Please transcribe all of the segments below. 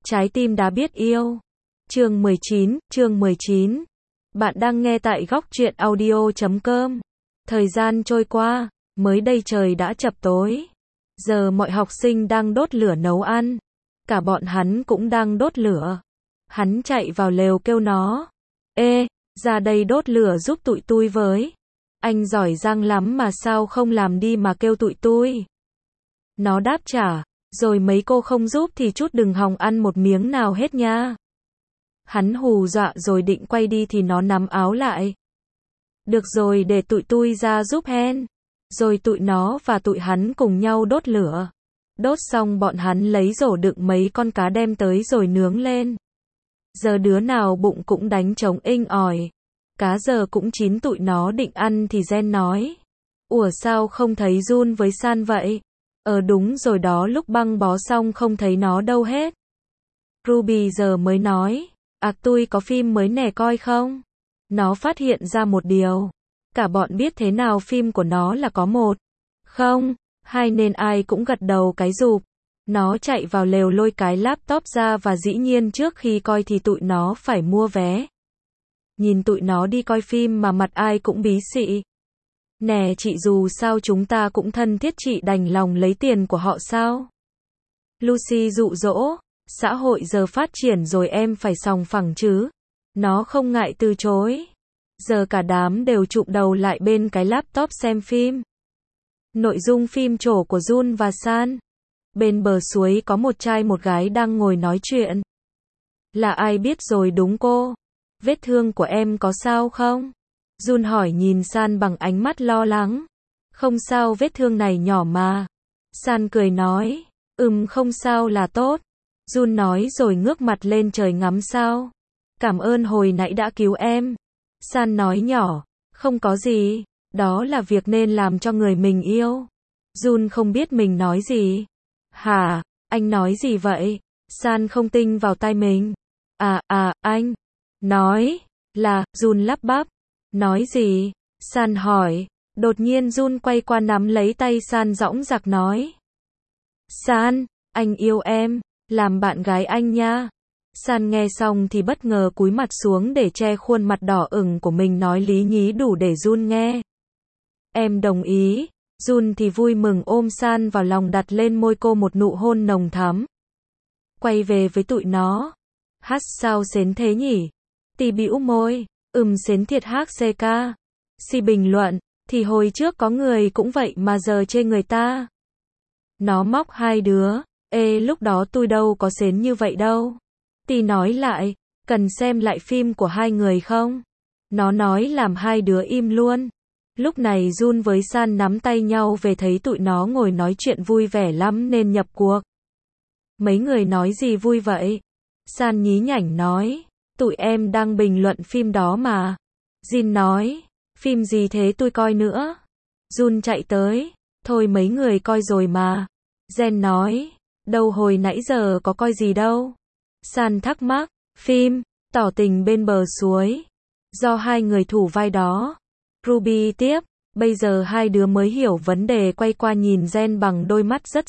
Trái tim đã biết yêu. Chương 19. Bạn đang nghe tại góc truyện audio.com. Thời gian trôi qua, mới đây trời đã chập tối. Giờ mọi học sinh đang đốt lửa nấu ăn. Cả bọn hắn cũng đang đốt lửa. Hắn chạy vào lều kêu nó. Ê, ra đây đốt lửa giúp tụi tui với. Anh giỏi giang lắm mà sao không làm đi mà kêu tụi tui. Nó đáp trả. Rồi mấy cô không giúp thì chút đừng hòng ăn một miếng nào hết nha. Hắn hù dọa rồi định quay đi thì nó nắm áo lại. Được rồi, để tụi tui ra giúp hen. Rồi tụi nó và tụi hắn cùng nhau đốt lửa. Đốt xong bọn hắn lấy rổ đựng mấy con cá đem tới rồi nướng lên. Giờ đứa nào bụng cũng đánh trống inh ỏi. Cá giờ cũng chín, tụi nó định ăn thì Gen nói. Ủa sao không thấy Jun với San vậy? Đúng rồi đó, lúc băng bó xong không thấy nó đâu hết. Ruby giờ mới nói. Tui có phim mới nè, coi không? Nó phát hiện ra một điều. Cả bọn biết thế nào phim của nó là có một, không, hai nên ai cũng gật đầu cái rụp. Nó chạy vào lều lôi cái laptop ra và dĩ nhiên trước khi coi thì tụi nó phải mua vé. Nhìn tụi nó đi coi phim mà mặt ai cũng bí xị. Nè chị, dù sao chúng ta cũng thân thiết, chị đành lòng lấy tiền của họ sao? Lucy dụ dỗ, xã hội giờ phát triển rồi em phải sòng phẳng chứ. Nó không ngại từ chối. Giờ cả đám đều chụm đầu lại bên cái laptop xem phim. Nội dung phim trổ của Jun và San. Bên bờ suối có một trai một gái đang ngồi nói chuyện. Là ai biết rồi đúng cô? Vết thương của em có sao không? Jun hỏi nhìn San bằng ánh mắt lo lắng. Không sao, vết thương này nhỏ mà. San cười nói. Không sao là tốt. Jun nói rồi ngước mặt lên trời ngắm sao. Cảm ơn hồi nãy đã cứu em. San nói nhỏ. Không có gì. Đó là việc nên làm cho người mình yêu. Jun không biết mình nói gì. Hả? Anh nói gì vậy? San không tin vào tai mình. Anh. Nói. Là, Jun lắp bắp. Nói gì? San hỏi. Đột nhiên Jun quay qua nắm lấy tay San dõng dạc nói. San, anh yêu em, làm bạn gái anh nha. San nghe xong thì bất ngờ cúi mặt xuống để che khuôn mặt đỏ ửng của mình, nói lý nhí đủ để Jun nghe. Em đồng ý. Jun thì vui mừng ôm San vào lòng, đặt lên môi cô một nụ hôn nồng thắm. Quay về với tụi nó. Sao sến thế nhỉ? Tì bĩu môi. Sến thiệt HCK. Si bình luận. Thì hồi trước có người cũng vậy mà giờ chê người ta. Nó móc hai đứa. Ê, lúc đó tôi đâu có sến như vậy đâu. Tì nói lại. Cần xem lại phim của hai người không? Nó nói làm hai đứa im luôn. Lúc này Jun với San nắm tay nhau về, thấy tụi nó ngồi nói chuyện vui vẻ lắm nên nhập cuộc. Mấy người nói gì vui vậy? San nhí nhảnh nói. Tụi em đang bình luận phim đó mà. Jin nói. Phim gì thế, tôi coi nữa. Jun chạy tới. Thôi mấy người coi rồi mà. Gen nói. Đâu, hồi nãy giờ có coi gì đâu. San thắc mắc. Phim tỏ tình bên bờ suối. Do hai người thủ vai đó. Ruby tiếp. Bây giờ hai đứa mới hiểu vấn đề, quay qua nhìn Gen bằng đôi mắt rất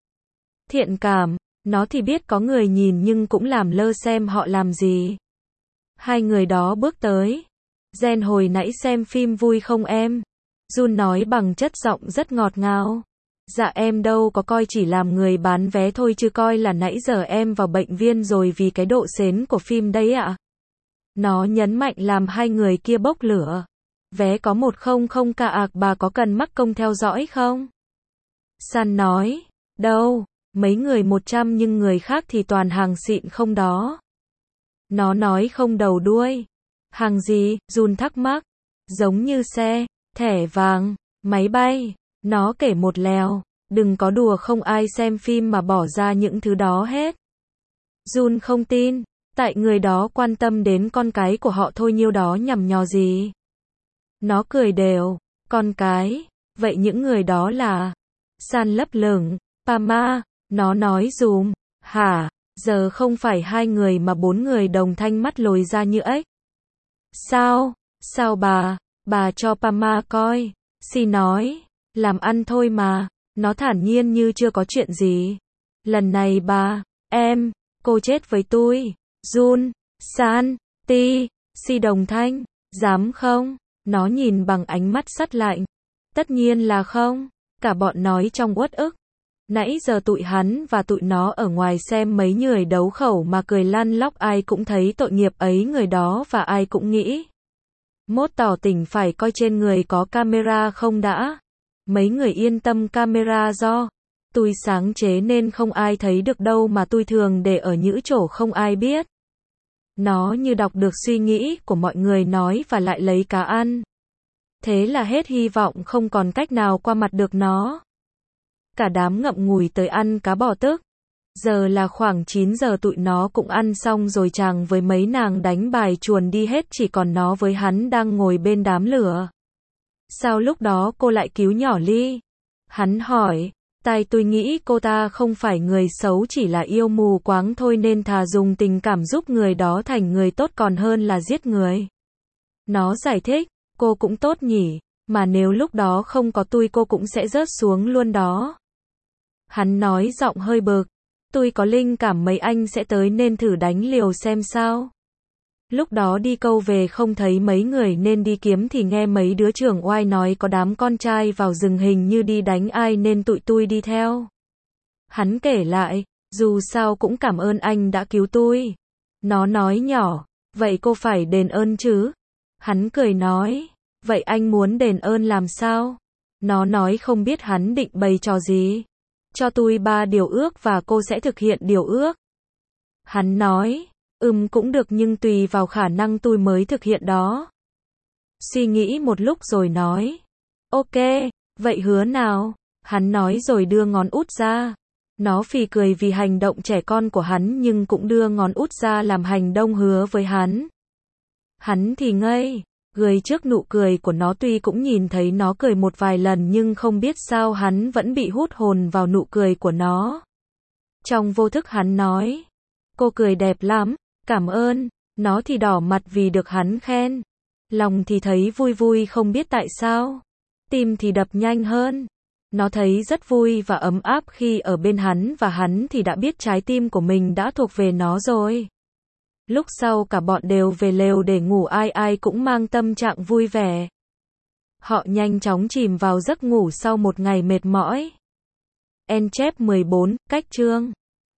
thiện cảm. Nó thì biết có người nhìn nhưng cũng làm lơ xem họ làm gì. Hai người đó bước tới. Gen, hồi nãy xem phim vui không em? Jun nói bằng chất giọng rất ngọt ngào. Dạ em đâu có coi, chỉ làm người bán vé thôi chứ coi là nãy giờ em vào bệnh viện rồi vì cái độ sến của phim đấy ạ. Nó nhấn mạnh làm hai người kia bốc lửa. Vé có 100k bà có cần mắc công theo dõi không? San nói. Đâu, mấy người 100 nhưng người khác thì toàn hàng xịn không đó. Nó nói không đầu đuôi. Hàng gì? Jun thắc mắc. Giống như xe, thẻ vàng, máy bay. Nó kể một lèo. Đừng có đùa, không ai xem phim mà bỏ ra những thứ đó hết. Jun không tin. Tại người đó quan tâm đến con cái của họ thôi, nhiêu đó nhằm nhò gì. Nó cười đều. Con cái? Vậy những người đó là? San lấp lửng. Pama. Nó nói dùm. Hả? Giờ không phải hai người mà 4 người đồng thanh mắt lồi ra như ếch. Sao? Sao bà cho Pama coi. Si nói. Làm ăn thôi mà. Nó thản nhiên như chưa có chuyện gì. Lần này em, Cô chết với tôi. Jun, San, Ti, Si đồng thanh. Dám không? Nó nhìn bằng ánh mắt sắt lạnh. Tất nhiên là không. Cả bọn nói trong uất ức. Nãy giờ tụi hắn và tụi nó ở ngoài xem mấy người đấu khẩu mà cười lăn lóc, ai cũng thấy tội nghiệp ấy người đó và ai cũng nghĩ. Mốt tỏ tình phải coi trên người có camera không đã. Mấy người yên tâm camera do tôi sáng chế nên không ai thấy được đâu, mà tôi thường để ở những chỗ không ai biết. Nó như đọc được suy nghĩ của mọi người nói và lại lấy cá ăn. Thế là hết hy vọng, không còn cách nào qua mặt được nó. Cả đám ngậm ngùi tới ăn cá bò tức. Giờ là khoảng 9 giờ, tụi nó cũng ăn xong rồi, chàng với mấy nàng đánh bài chuồn đi hết, chỉ còn nó với hắn đang ngồi bên đám lửa. Sao lúc đó cô lại cứu nhỏ Ly? Hắn hỏi. Tai tôi nghĩ cô ta không phải người xấu, chỉ là yêu mù quáng thôi, nên thà dùng tình cảm giúp người đó thành người tốt còn hơn là giết người. Nó giải thích. Cô cũng tốt nhỉ, mà nếu lúc đó không có tôi cô cũng sẽ rớt xuống luôn đó. Hắn nói giọng hơi bực. Tôi có linh cảm mấy anh sẽ tới nên thử đánh liều xem sao. Lúc đó đi câu về không thấy mấy người nên đi kiếm, thì nghe mấy đứa trưởng oai nói có đám con trai vào rừng hình như đi đánh ai nên tụi tôi đi theo. Hắn kể lại, dù sao cũng cảm ơn anh đã cứu tôi. Nó nói nhỏ, vậy cô phải đền ơn chứ? Hắn cười nói, vậy anh muốn đền ơn làm sao? Nó nói không biết hắn định bày trò gì. Cho tôi 3 điều ước và cô sẽ thực hiện điều ước. Hắn nói, cũng được nhưng tùy vào khả năng tôi mới thực hiện đó. Suy nghĩ một lúc rồi nói, ok, vậy hứa nào? Hắn nói rồi đưa ngón út ra. Nó phì cười vì hành động trẻ con của hắn nhưng cũng đưa ngón út ra làm hành động hứa với hắn. Hắn thì ngây, người trước nụ cười của nó, tuy cũng nhìn thấy nó cười một vài lần nhưng không biết sao hắn vẫn bị hút hồn vào nụ cười của nó. Trong vô thức hắn nói, cô cười đẹp lắm, cảm ơn. Nó thì đỏ mặt vì được hắn khen. Lòng thì thấy vui vui không biết tại sao. Tim thì đập nhanh hơn. Nó thấy rất vui và ấm áp khi ở bên hắn, và hắn thì đã biết trái tim của mình đã thuộc về nó rồi. Lúc sau cả bọn đều về lều để ngủ, ai ai cũng mang tâm trạng vui vẻ. Họ nhanh chóng chìm vào giấc ngủ sau một ngày mệt mỏi. En chép 14, cách chương